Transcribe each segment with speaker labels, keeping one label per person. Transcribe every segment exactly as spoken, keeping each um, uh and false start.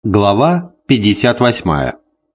Speaker 1: Глава пятьдесят восемь.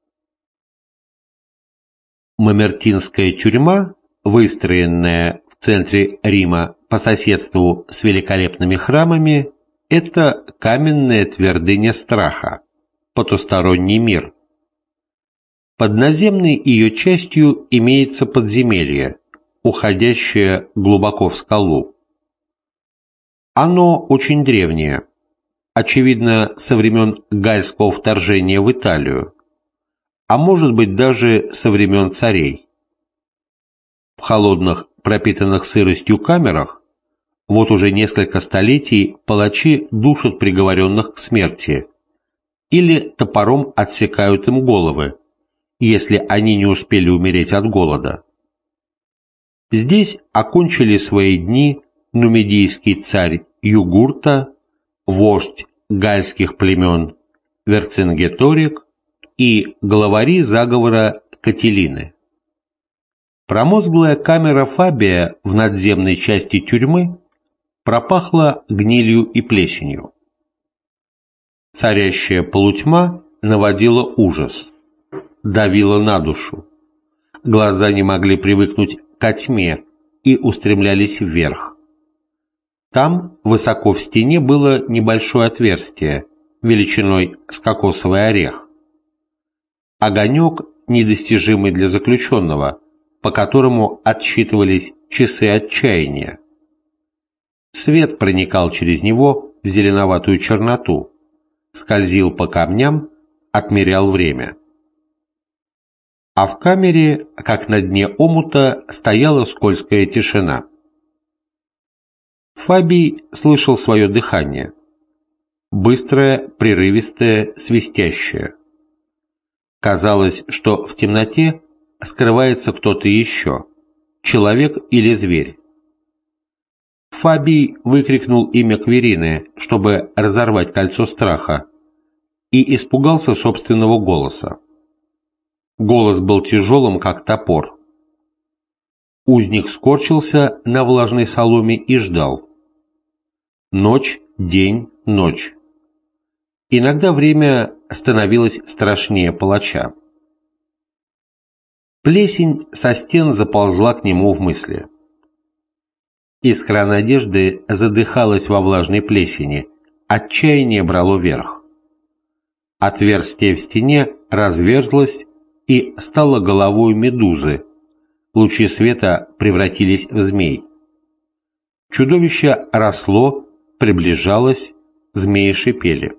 Speaker 1: Мамертинская тюрьма, выстроенная в центре Рима по соседству с великолепными храмами, это каменная твердыня страха, потусторонний мир. Под наземной ее частью имеется подземелье, уходящее глубоко в скалу. Оно очень древнее, очевидно, со времен гальского вторжения в Италию, а может быть даже со времен царей. В холодных, пропитанных сыростью камерах вот уже несколько столетий палачи душат приговоренных к смерти или топором отсекают им головы, если они не успели умереть от голода. Здесь окончили свои дни нумидийский царь Югурта, вождь гальских племен Верцингеторик и главари заговора Кателины. Промозглая камера Фабия в надземной части тюрьмы пропахла гнилью и плесенью. Царящая полутьма наводила ужас, давила на душу. Глаза не могли привыкнуть ко тьме и устремлялись вверх. Там, высоко в стене, было небольшое отверстие, величиной с кокосовый орех. Огонек, недостижимый для заключенного, по которому отсчитывались часы отчаяния. Свет проникал через него в зеленоватую черноту, скользил по камням, отмерял время. А в камере, как на дне омута, стояла скользкая тишина. Фабий слышал свое дыхание. Быстрое, прерывистое, свистящее. Казалось, что в темноте скрывается кто-то еще, человек или зверь. Фабий выкрикнул имя Кверины, чтобы разорвать кольцо страха, и испугался собственного голоса. Голос был тяжелым, как топор. Узник скорчился на влажной соломе и ждал. Ночь, день, ночь. Иногда время становилось страшнее палача. Плесень со стен заползла к нему в мысли. Искра надежды задыхалась во влажной плесени, отчаяние брало верх. Отверстие в стене разверзлось и стало головой медузы. Лучи света превратились в змей. Чудовище росло, приближалось, змеи шипели.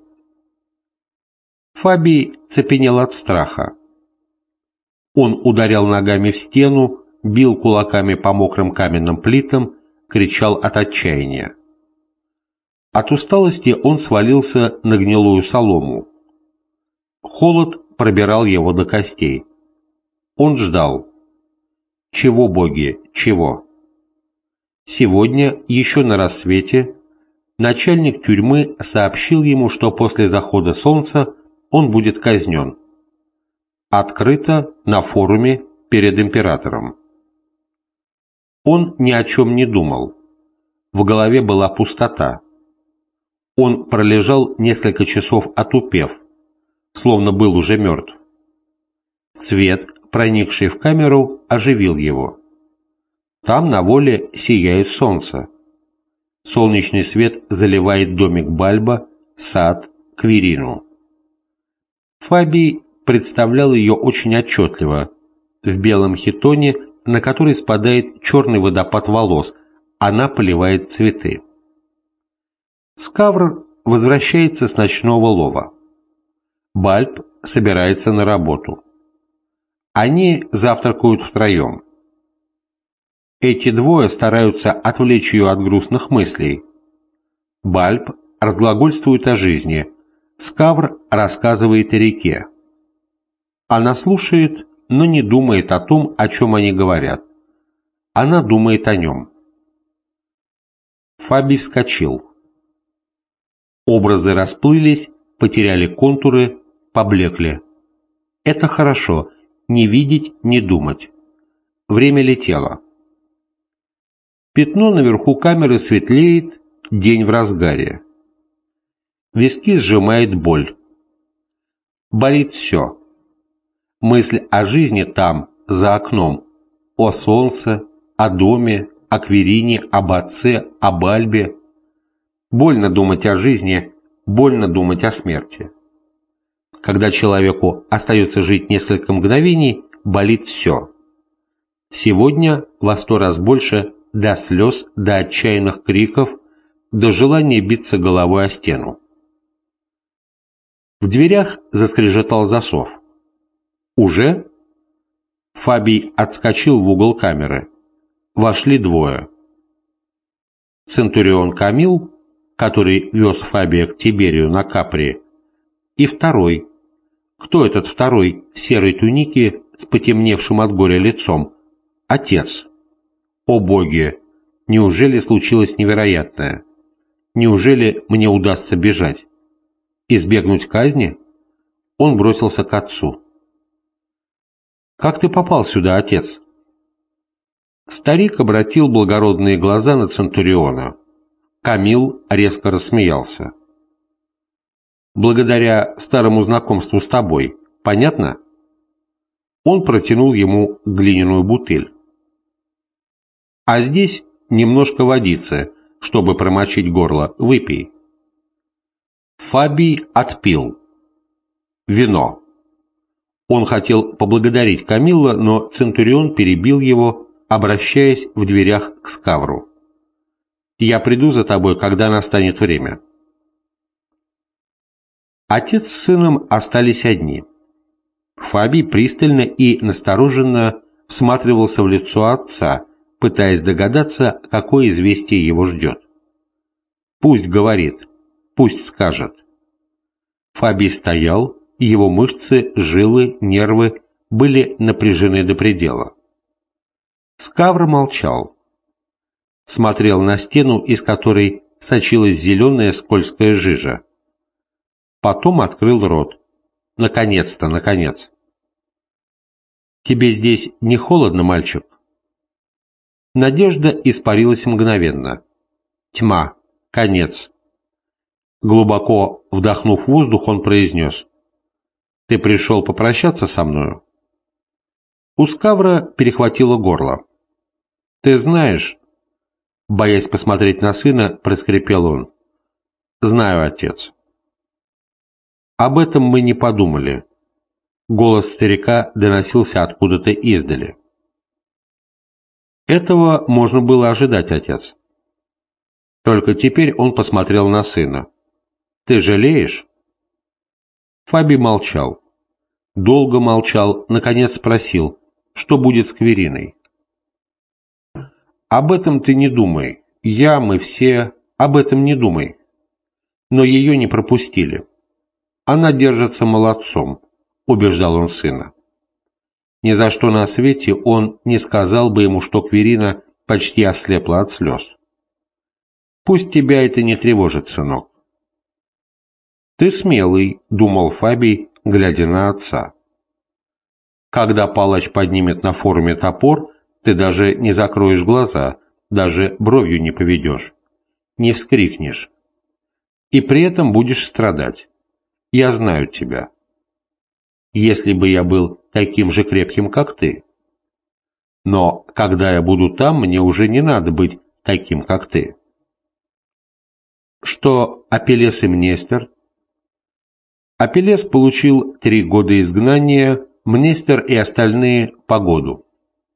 Speaker 1: Фабий цепенел от страха. Он ударял ногами в стену, бил кулаками по мокрым каменным плитам, кричал от отчаяния. От усталости он свалился на гнилую солому. Холод пробирал его до костей. Он ждал. Чего, боги, чего? Сегодня, еще на рассвете, начальник тюрьмы сообщил ему, что после захода солнца он будет казнен. Открыто, на форуме, перед императором. Он ни о чем не думал. В голове была пустота. Он пролежал несколько часов отупев, словно был уже мертв. Свет, проникший в камеру, оживил его. Там на воле сияет солнце. Солнечный свет заливает домик Бальба, сад, Кверину. Фабий представлял ее очень отчетливо, в белом хитоне, на который спадает черный водопад волос, она поливает цветы. Скавр возвращается с ночного лова. Бальб собирается на работу. Они завтракают втроем. Эти двое стараются отвлечь ее от грустных мыслей. Бальб разглагольствует о жизни, Скавр рассказывает о реке. Она слушает, но не думает о том, о чем они говорят. Она думает о нем. Фабий вскочил. Образы расплылись, потеряли контуры, поблекли. Это хорошо, не видеть, не думать. Время летело. Пятно наверху камеры светлеет, день в разгаре. Виски сжимает боль. Болит все. Мысль о жизни там, за окном, о солнце, о доме, о Кверине, об отце, об Альбе. Больно думать о жизни, больно думать о смерти. Когда человеку остается жить несколько мгновений, болит все. Сегодня во сто раз больше до слез, до отчаянных криков, до желания биться головой о стену. В дверях заскрежетал засов. «Уже?» Фабий отскочил в угол камеры. Вошли двое. Центурион Камил, который вез Фабия к Тиберию на Капри, и второй. Кто этот второй в серой тунике с потемневшим от горя лицом? Отец. О боги! Неужели случилось невероятное? Неужели мне удастся бежать? Избегнуть казни? Он бросился к отцу. «Как ты попал сюда, отец?» Старик обратил благородные глаза на Центуриона. Камил резко рассмеялся. «Благодаря старому знакомству с тобой. Понятно?» Он протянул ему глиняную бутыль. «А здесь немножко водицы, чтобы промочить горло. Выпей». Фабий отпил. Вино. Он хотел поблагодарить Камилла, но Центурион перебил его, обращаясь в дверях к Скавру. «Я приду за тобой, когда настанет время». Отец с сыном остались одни. Фабий пристально и настороженно всматривался в лицо отца, пытаясь догадаться, какое известие его ждет. «Пусть говорит, пусть скажет». Фабий стоял, его мышцы, жилы, нервы были напряжены до предела. Скавр молчал. Смотрел на стену, из которой сочилась зеленая скользкая жижа. Потом открыл рот. Наконец-то, наконец. «Тебе здесь не холодно, мальчик?» Надежда испарилась мгновенно. Тьма. Конец. Глубоко вдохнув воздух, он произнес: «Ты пришел попрощаться со мною?» У Скавра перехватило горло. «Ты знаешь...» Боясь посмотреть на сына, проскрипел он. «Знаю, отец». «Об этом мы не подумали». Голос старика доносился откуда-то издали. «Этого можно было ожидать, отец». Только теперь он посмотрел на сына. «Ты жалеешь?» Фабий молчал. Долго молчал, наконец спросил, что будет с Квериной. «Об этом ты не думай. Я, мы все, об этом не думай». Но ее не пропустили. «Она держится молодцом», — убеждал он сына. Ни за что на свете он не сказал бы ему, что Кверина почти ослепла от слез. «Пусть тебя это не тревожит, сынок». «Ты смелый», — думал Фабий, глядя на отца. «Когда палач поднимет на форуме топор, ты даже не закроешь глаза, даже бровью не поведешь, не вскрикнешь. И при этом будешь страдать. Я знаю тебя. Если бы я был таким же крепким, как ты. Но когда я буду там, мне уже не надо быть таким, как ты». Что Апеллес и Мнестер? Апеллес получил три года изгнания, Мнестер и остальные – по году.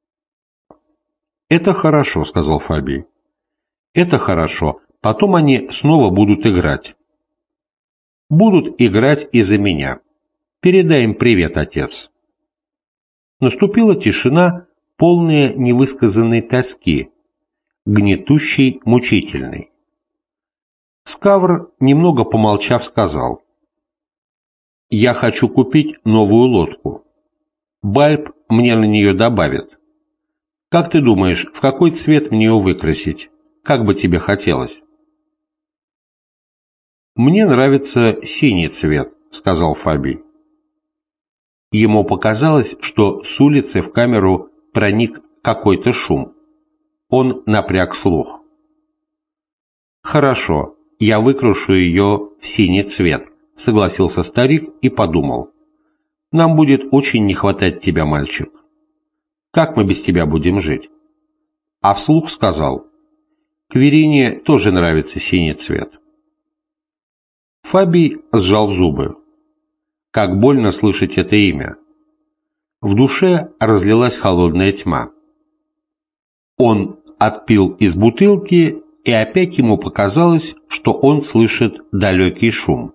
Speaker 1: «Это хорошо», – сказал Фабий. «Это хорошо. Потом они снова будут играть. Будут играть из-за меня. Передай им привет, отец». Наступила тишина, полная невысказанной тоски, гнетущей, мучительной. Скавр, немного помолчав, сказал: «Я хочу купить новую лодку. Бальб мне на нее добавит. Как ты думаешь, в какой цвет мне ее выкрасить? Как бы тебе хотелось?» «Мне нравится синий цвет», — сказал Фабий. Ему показалось, что с улицы в камеру проник какой-то шум. Он напряг слух. «Хорошо, я выкрашу ее в синий цвет», — согласился старик и подумал. Нам будет очень не хватать тебя, мальчик. Как мы без тебя будем жить? А вслух сказал: Кверине тоже нравится синий цвет. Фабий сжал зубы. Как больно слышать это имя. В душе разлилась холодная тьма. Он отпил из бутылки, и опять ему показалось, что он слышит далекий шум.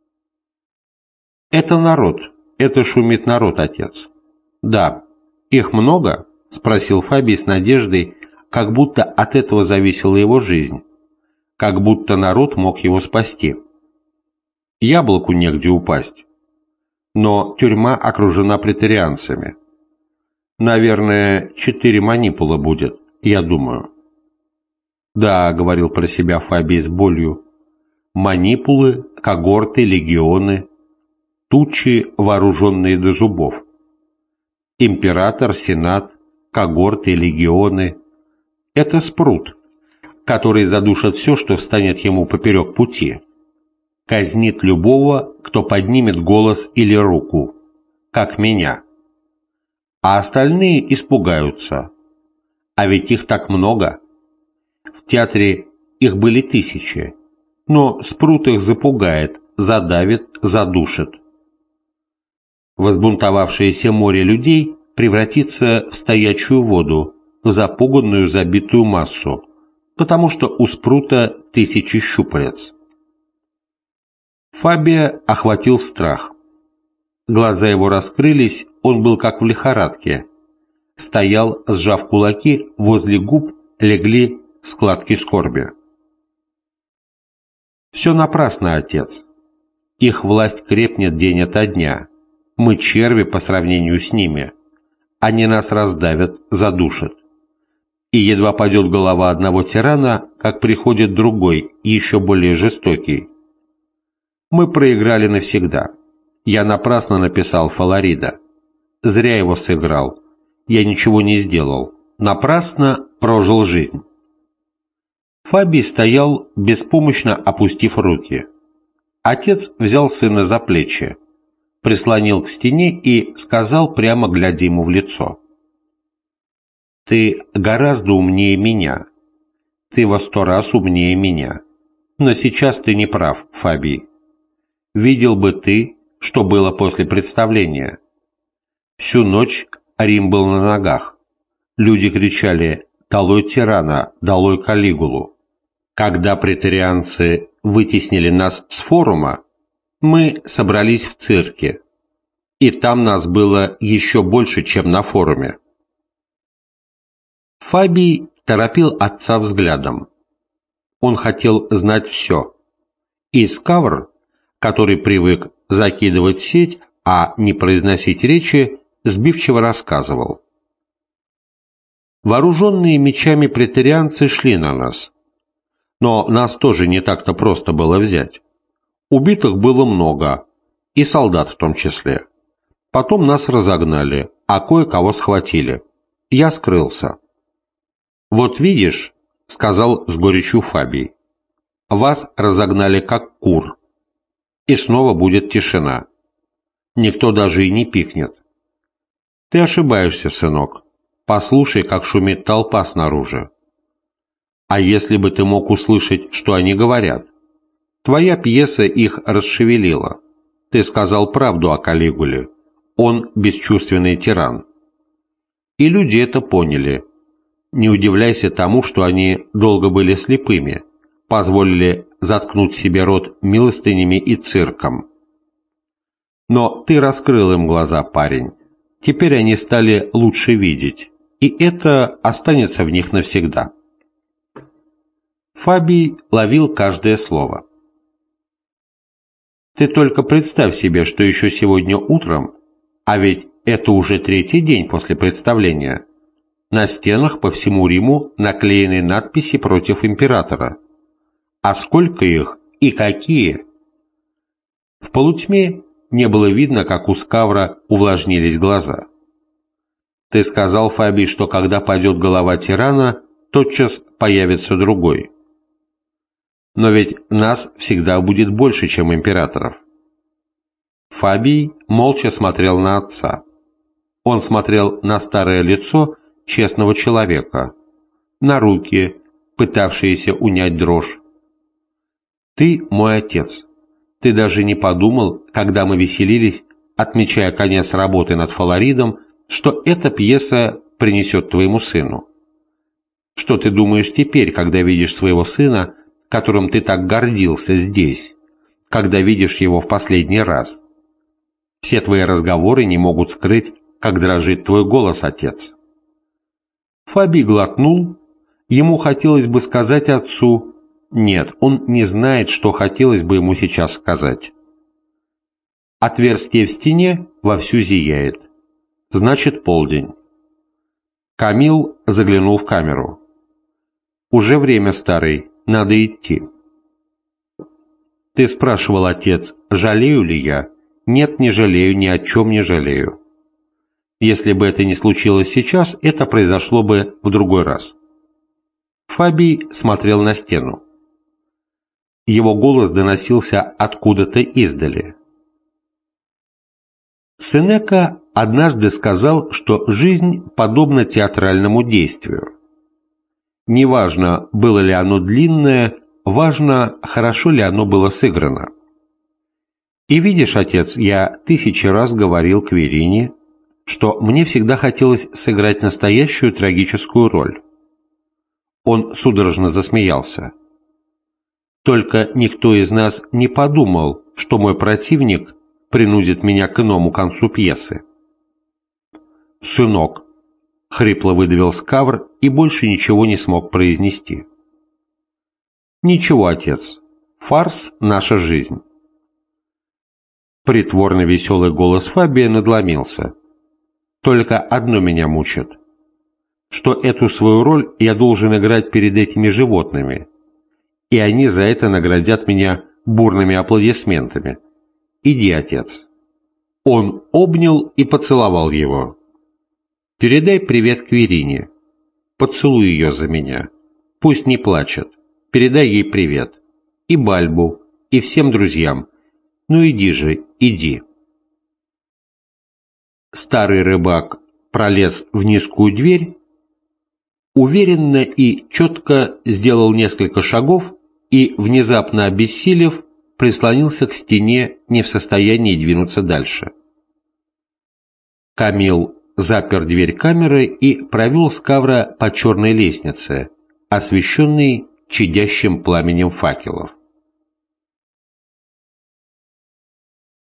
Speaker 1: «Это народ, это шумит народ, отец». «Да, их много?» — спросил Фабий с надеждой, как будто от этого зависела его жизнь, как будто народ мог его спасти. Яблоку негде упасть. Но тюрьма окружена преторианцами. Наверное, четыре манипула будет, я думаю. Да, говорил про себя Фабий с болью. Манипулы, когорты, легионы, тучи, вооруженные до зубов. Император, сенат, когорты, легионы. Это спрут, который задушит все, что встанет ему поперек пути. Казнит любого, кто поднимет голос или руку, как меня. А остальные испугаются. А ведь их так много. В театре их были тысячи, но спрут их запугает, задавит, задушит. Возбунтовавшееся море людей превратится в стоячую воду, в запуганную забитую массу, потому что у спрута тысячи щупалец. Фабия охватил страх. Глаза его раскрылись, он был как в лихорадке. Стоял, сжав кулаки, возле губ легли складки скорби. «Все напрасно, отец. Их власть крепнет день ото дня. Мы черви по сравнению с ними. Они нас раздавят, задушат. И едва падет голова одного тирана, как приходит другой, еще более жестокий. Мы проиграли навсегда. Я напрасно написал Фаларида. Зря его сыграл. Я ничего не сделал. Напрасно прожил жизнь». Фабий стоял, беспомощно опустив руки. Отец взял сына за плечи, прислонил к стене и сказал, прямо глядя ему в лицо: «Ты гораздо умнее меня. Ты во сто раз умнее меня. Но сейчас ты не прав, Фабий. Видел бы ты, что было после представления. Всю ночь Рим был на ногах. Люди кричали: «Долой тирана! Долой Калигулу!» Когда преторианцы вытеснили нас с форума, мы собрались в цирке, и там нас было еще больше, чем на форуме. Фабий торопил отца взглядом. Он хотел знать все. И Скавр, который привык закидывать сеть, а не произносить речи, сбивчиво рассказывал. Вооруженные мечами преторианцы шли на нас. Но нас тоже не так-то просто было взять. Убитых было много, и солдат в том числе. Потом нас разогнали, а кое-кого схватили. Я скрылся. «Вот видишь», — сказал с горечью Фабий, — «вас разогнали как кур. И снова будет тишина. Никто даже и не пикнет. Ты ошибаешься, сынок. Послушай, как шумит толпа снаружи. А если бы ты мог услышать, что они говорят? Твоя пьеса их расшевелила. Ты сказал правду о Калигуле. Он бесчувственный тиран. И люди это поняли. Не удивляйся тому, что они долго были слепыми, позволили заткнуть себе рот милостынями и цирком. Но ты раскрыл им глаза, парень. Теперь они стали лучше видеть, и это останется в них навсегда». Фабий ловил каждое слово. «Ты только представь себе, что еще сегодня утром, а ведь это уже третий день после представления, на стенах по всему Риму наклеены надписи против императора. А сколько их и какие!» В полутьме не было видно, как у Скавра увлажнились глаза. «Ты сказал, Фабий, что когда падет голова тирана, тотчас появится другой. Но ведь нас всегда будет больше, чем императоров. Фабий молча смотрел на отца. Он смотрел на старое лицо честного человека, на руки, пытавшиеся унять дрожь. «Ты мой отец. Ты даже не подумал, когда мы веселились, отмечая конец работы над Фаларидом, что эта пьеса принесет твоему сыну. Что ты думаешь теперь, когда видишь своего сына, которым ты так гордился здесь, когда видишь его в последний раз? Все твои разговоры не могут скрыть, как дрожит твой голос, отец». Фабий глотнул. Ему хотелось бы сказать отцу: нет, он не знает, что хотелось бы ему сейчас сказать. Отверстие в стене вовсю зияет. Значит, полдень. Камил заглянул в камеру. «Уже время, старый, надо идти». «Ты спрашивал, отец, жалею ли я? Нет, не жалею, ни о чем не жалею. Если бы это не случилось сейчас, это произошло бы в другой раз». Фабий смотрел на стену. Его голос доносился откуда-то издали. Сенека однажды сказал, что жизнь подобна театральному действию. Неважно, было ли оно длинное, важно, хорошо ли оно было сыграно. И видишь, отец, я тысячи раз говорил Кверине, что мне всегда хотелось сыграть настоящую трагическую роль. Он судорожно засмеялся. Только никто из нас не подумал, что мой противник принудит меня к иному концу пьесы. «Сынок», — хрипло выдавил Скавр и больше ничего не смог произнести. «Ничего, отец, фарс — наша жизнь». Притворно веселый голос Фабия надломился. «Только одно меня мучит, что эту свою роль я должен играть перед этими животными, и они за это наградят меня бурными аплодисментами. Иди, отец». Он обнял и поцеловал его. «Передай привет Кверине. Поцелуй ее за меня. Пусть не плачет. Передай ей привет. И Бальбу, и всем друзьям. Ну иди же, иди». Старый рыбак пролез в низкую дверь, уверенно и четко сделал несколько шагов и, внезапно обессилев, прислонился к стене, не в состоянии двинуться дальше. Камил запер дверь камеры и провел Скавра по черной лестнице, освещенной чадящим пламенем факелов.